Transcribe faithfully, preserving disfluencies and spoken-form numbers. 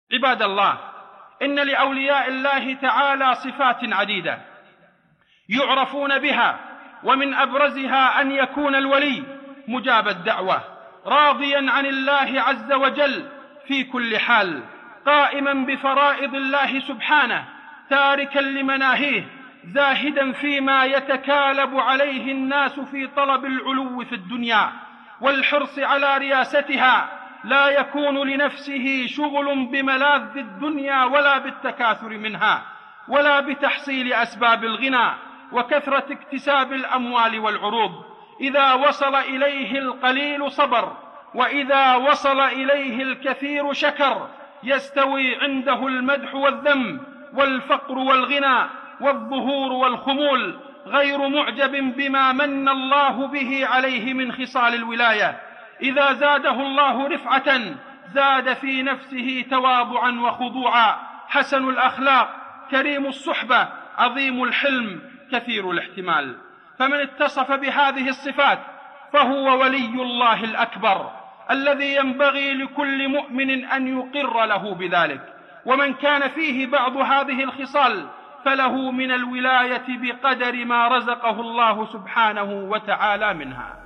عباد الله، إن لأولياء الله تعالى صفات عديدة يعرفون بها، ومن أبرزها أن يكون الولي مجاب الدعوة، راضيا عن الله عز وجل في كل حال، قائما بفرائض الله سبحانه، تاركا لمناهيه، زاهدا فيما يتكالب عليه الناس في طلب العلو في الدنيا والحرص على رياستها، لا يكون لنفسه شغل بملاذ الدنيا ولا بالتكاثر منها، ولا بتحصيل أسباب الغنى وكثرة اكتساب الأموال والعروض. إذا وصل إليه القليل صبر، وإذا وصل إليه الكثير شكر. يستوي عنده المدح والذم، والفقر والغنى، والظهور والخمول، غير معجب بما من الله به عليه من خصال الولاية. إذا زاده الله رفعة زاد في نفسه تواضعا وخضوعا، حسن الأخلاق، كريم الصحبة، عظيم الحلم، كثير الاحتمال. فمن اتصف بهذه الصفات فهو ولي الله الأكبر، الذي ينبغي لكل مؤمن أن يقر له بذلك. ومن كان فيه بعض هذه الخصال فله من الولاية بقدر ما رزقه الله سبحانه وتعالى منها.